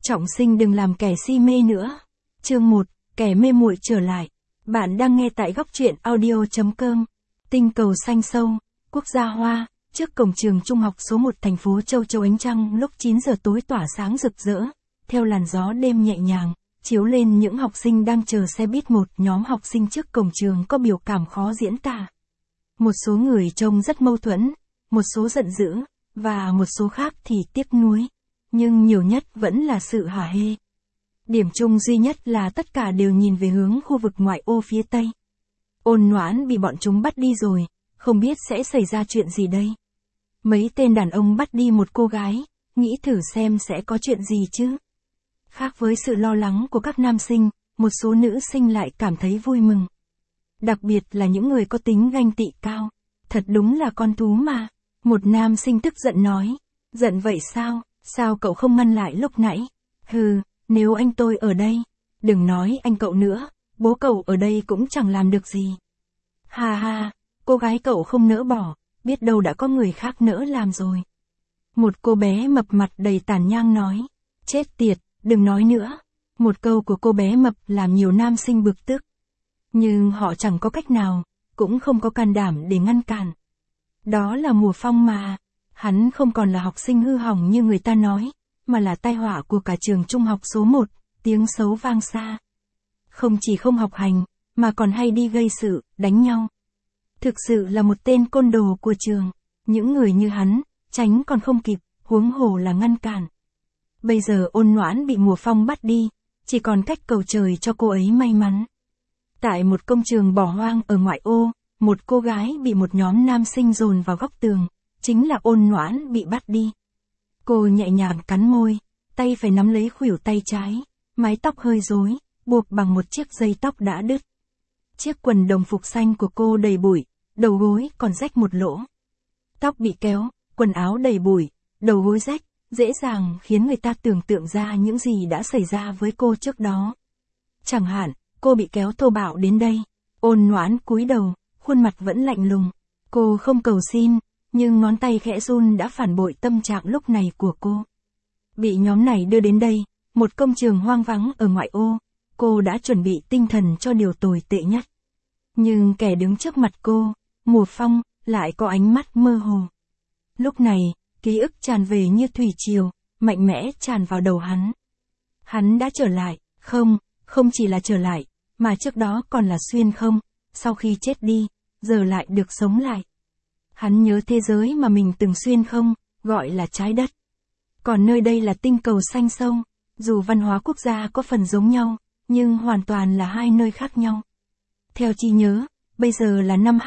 Trọng sinh đừng làm kẻ si mê nữa. Chương 1, kẻ mê muội trở lại. Bạn đang nghe tại góc truyện audio.com. Tinh cầu xanh sâu, quốc gia Hoa, trước cổng trường trung học số 1 thành phố Châu Châu, ánh trăng lúc 9 giờ tối tỏa sáng rực rỡ, theo làn gió đêm nhẹ nhàng, chiếu lên những học sinh đang chờ xe buýt. Một nhóm học sinh trước cổng trường có biểu cảm khó diễn tả. Một số người trông rất mâu thuẫn, một số giận dữ, và một số khác thì tiếc nuối. Nhưng nhiều nhất vẫn là sự hả hê. Điểm chung duy nhất là tất cả đều nhìn về hướng khu vực ngoại ô phía tây. Ôn Noãn bị bọn chúng bắt đi rồi, không biết sẽ xảy ra chuyện gì đây. Mấy tên đàn ông bắt đi một cô gái, nghĩ thử xem sẽ có chuyện gì chứ. Khác với sự lo lắng của các nam sinh, một số nữ sinh lại cảm thấy vui mừng. Đặc biệt là những người có tính ganh tị cao. Thật đúng là con thú mà. Một nam sinh tức giận nói. Giận vậy sao? Sao cậu không ngăn lại lúc nãy? Hừ, nếu anh tôi ở đây. Đừng nói anh cậu nữa, bố cậu ở đây cũng chẳng làm được gì. Ha ha, cô gái cậu không nỡ bỏ, biết đâu đã có người khác nỡ làm rồi. Một cô bé mập mặt đầy tàn nhang nói. Chết tiệt, đừng nói nữa. Một câu của cô bé mập làm nhiều nam sinh bực tức. Nhưng họ chẳng có cách nào, cũng không có can đảm để ngăn cản. Đó là Mùa Phong mà. Hắn không còn là học sinh hư hỏng như người ta nói, mà là tai họa của cả trường trung học số 1, tiếng xấu vang xa. Không chỉ không học hành, mà còn hay đi gây sự, đánh nhau. Thực sự là một tên côn đồ của trường. Những người như hắn, tránh còn không kịp, huống hồ là ngăn cản. Bây giờ Ôn Noãn bị Mùa Phong bắt đi, chỉ còn cách cầu trời cho cô ấy may mắn. Tại một công trường bỏ hoang ở ngoại ô, một cô gái bị một nhóm nam sinh dồn vào góc tường, chính là Ôn Noãn bị bắt đi. Cô nhẹ nhàng cắn môi, tay phải nắm lấy khuỷu tay trái, mái tóc hơi rối, buộc bằng một chiếc dây tóc đã đứt. Chiếc quần đồng phục xanh của cô đầy bụi, đầu gối còn rách một lỗ. Tóc bị kéo, quần áo đầy bụi, đầu gối rách, dễ dàng khiến người ta tưởng tượng ra những gì đã xảy ra với cô trước đó. Chẳng hạn, cô bị kéo thô bạo đến đây. Ôn Noãn cúi đầu, khuôn mặt vẫn lạnh lùng. Cô không cầu xin, nhưng ngón tay khẽ run đã phản bội tâm trạng lúc này của cô. Bị nhóm này đưa đến đây, một công trường hoang vắng ở ngoại ô, cô đã chuẩn bị tinh thần cho điều tồi tệ nhất. Nhưng kẻ đứng trước mặt cô, Mùa Phong, lại có ánh mắt mơ hồ. Lúc này, ký ức tràn về như thủy triều, mạnh mẽ tràn vào đầu hắn. Hắn đã trở lại, không chỉ là trở lại, mà trước đó còn là xuyên không, sau khi chết đi, giờ lại được sống lại. Hắn nhớ thế giới mà mình từng xuyên không, gọi là trái đất. Còn nơi đây là tinh cầu xanh sâu, dù văn hóa quốc gia có phần giống nhau, nhưng hoàn toàn là hai nơi khác nhau. Theo trí nhớ, bây giờ là năm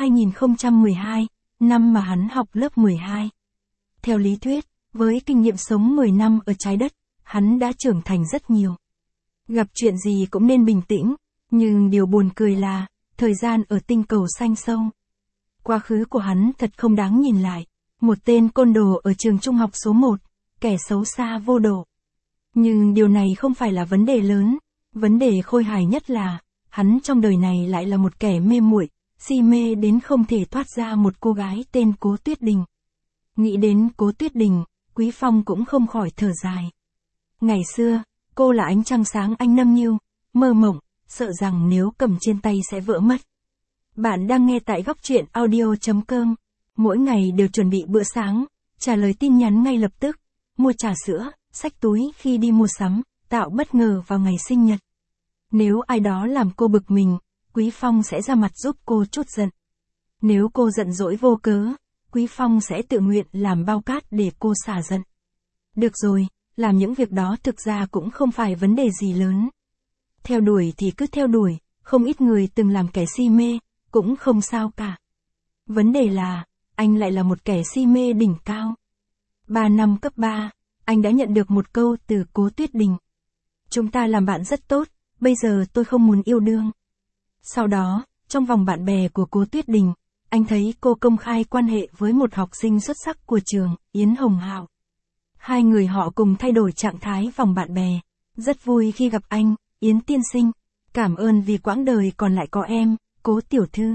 2012, năm mà hắn học lớp 12. Theo lý thuyết, với kinh nghiệm sống 10 năm ở trái đất, hắn đã trưởng thành rất nhiều. Gặp chuyện gì cũng nên bình tĩnh, nhưng điều buồn cười là, thời gian ở tinh cầu xanh sâu. Quá khứ của hắn thật không đáng nhìn lại. Một tên côn đồ ở trường trung học số 1, kẻ xấu xa vô độ. Nhưng điều này không phải là vấn đề lớn. Vấn đề khôi hài nhất là, hắn trong đời này lại là một kẻ mê muội, si mê đến không thể thoát ra một cô gái tên Cố Tuyết Đình. Nghĩ đến Cố Tuyết Đình, Quý Phong cũng không khỏi thở dài. Ngày xưa, cô là ánh trăng sáng anh nâng niu, mơ mộng, sợ rằng nếu cầm trên tay sẽ vỡ mất. Bạn đang nghe tại góc truyện audio.com. Mỗi ngày đều chuẩn bị bữa sáng, trả lời tin nhắn ngay lập tức, mua trà sữa, xách túi khi đi mua sắm, tạo bất ngờ vào ngày sinh nhật. Nếu ai đó làm cô bực mình, Quý Phong sẽ ra mặt giúp cô trút giận. Nếu cô giận dỗi vô cớ, Quý Phong sẽ tự nguyện làm bao cát để cô xả giận. Được rồi, làm những việc đó thực ra cũng không phải vấn đề gì lớn. Theo đuổi thì cứ theo đuổi, không ít người từng làm kẻ si mê, cũng không sao cả. Vấn đề là, anh lại là một kẻ si mê đỉnh cao. 3 năm cấp 3, anh đã nhận được một câu từ Cố Tuyết Đình. Chúng ta làm bạn rất tốt, bây giờ tôi không muốn yêu đương. Sau đó, trong vòng bạn bè của Cố Tuyết Đình, anh thấy cô công khai quan hệ với một học sinh xuất sắc của trường, Yến Hồng Hạo. Hai người họ cùng thay đổi trạng thái vòng bạn bè. Rất vui khi gặp anh, Yến tiên sinh. Cảm ơn vì quãng đời còn lại có em, Cố tiểu thư.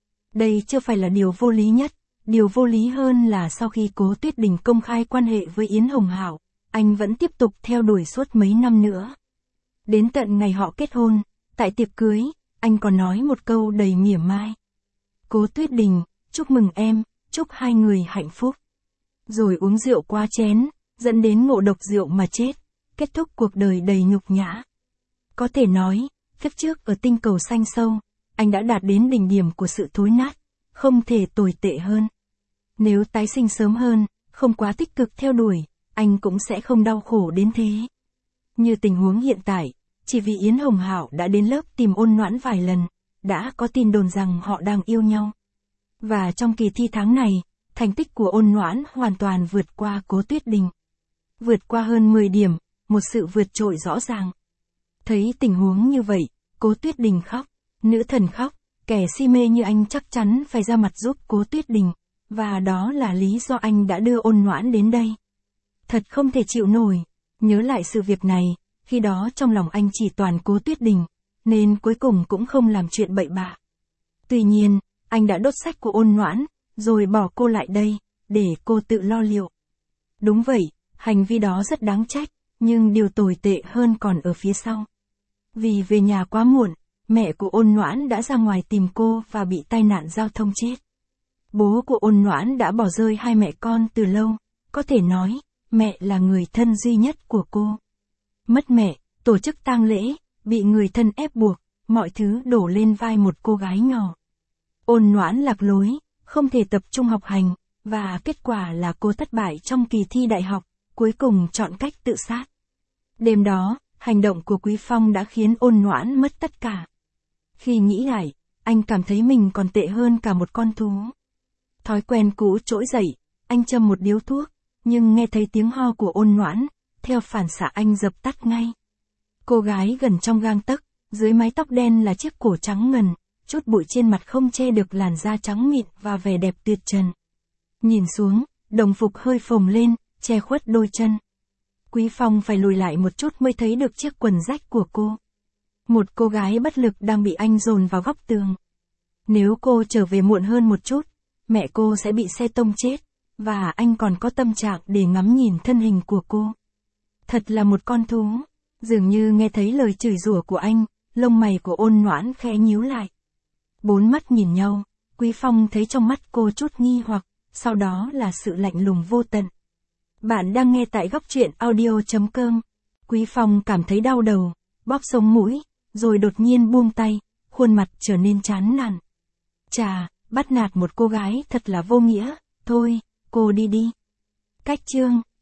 Đây chưa phải là điều vô lý nhất. Điều vô lý hơn là sau khi Cố Tuyết Đình công khai quan hệ với Yến Hồng Hạo, anh vẫn tiếp tục theo đuổi suốt mấy năm nữa. Đến tận ngày họ kết hôn, tại tiệc cưới, anh còn nói một câu đầy mỉa mai. Cố Tuyết Đình, chúc mừng em, chúc hai người hạnh phúc. Rồi uống rượu quá chén, dẫn đến ngộ độc rượu mà chết, kết thúc cuộc đời đầy nhục nhã. Có thể nói, kiếp trước ở tinh cầu xanh sâu, anh đã đạt đến đỉnh điểm của sự thối nát, không thể tồi tệ hơn. Nếu tái sinh sớm hơn, không quá tích cực theo đuổi, anh cũng sẽ không đau khổ đến thế. Như tình huống hiện tại, chỉ vì Yến Hồng Hạo đã đến lớp tìm Ôn Noãn vài lần, đã có tin đồn rằng họ đang yêu nhau. Và trong kỳ thi tháng này, thành tích của Ôn Noãn hoàn toàn vượt qua Cố Tuyết Đình. Vượt qua hơn 10 điểm, một sự vượt trội rõ ràng. Thấy tình huống như vậy, Cố Tuyết Đình khóc, nữ thần khóc, kẻ si mê như anh chắc chắn phải ra mặt giúp Cố Tuyết Đình, và đó là lý do anh đã đưa Ôn Noãn đến đây. Thật không thể chịu nổi, nhớ lại sự việc này, khi đó trong lòng anh chỉ toàn Cố Tuyết Đình, nên cuối cùng cũng không làm chuyện bậy bạ. Tuy nhiên, anh đã đốt sách của Ôn Noãn, rồi bỏ cô lại đây, để cô tự lo liệu. Đúng vậy, hành vi đó rất đáng trách, nhưng điều tồi tệ hơn còn ở phía sau. Vì về nhà quá muộn, mẹ của Ôn Noãn đã ra ngoài tìm cô và bị tai nạn giao thông chết. Bố của Ôn Noãn đã bỏ rơi hai mẹ con từ lâu, có thể nói, mẹ là người thân duy nhất của cô. Mất mẹ, tổ chức tang lễ, bị người thân ép buộc, mọi thứ đổ lên vai một cô gái nhỏ. Ôn Noãn lạc lối, không thể tập trung học hành, và kết quả là cô thất bại trong kỳ thi đại học, cuối cùng chọn cách tự sát. Đêm đó, hành động của Quý Phong đã khiến Ôn Noãn mất tất cả. Khi nghĩ lại, anh cảm thấy mình còn tệ hơn cả một con thú. Thói quen cũ trỗi dậy, anh châm một điếu thuốc, nhưng nghe thấy tiếng ho của Ôn Noãn, theo phản xạ anh dập tắt ngay. Cô gái gần trong gang tấc, dưới mái tóc đen là chiếc cổ trắng ngần, chút bụi trên mặt không che được làn da trắng mịn và vẻ đẹp tuyệt trần. Nhìn xuống, đồng phục hơi phồng lên, che khuất đôi chân. Quý Phong phải lùi lại một chút mới thấy được chiếc quần rách của cô. Một cô gái bất lực đang bị anh dồn vào góc tường. Nếu cô trở về muộn hơn một chút, mẹ cô sẽ bị xe tông chết, và anh còn có tâm trạng để ngắm nhìn thân hình của cô. Thật là một con thú. Dường như nghe thấy lời chửi rủa của anh, lông mày của Ôn Noãn khẽ nhíu lại. Bốn mắt nhìn nhau, Quý Phong thấy trong mắt cô chút nghi hoặc, sau đó là sự lạnh lùng vô tận. Bạn đang nghe tại góc truyện audio.com. Quý Phong cảm thấy đau đầu, bóp sống mũi, rồi đột nhiên buông tay, khuôn mặt trở nên chán nản. Chà, bắt nạt một cô gái thật là vô nghĩa, thôi, cô đi đi. Cách chương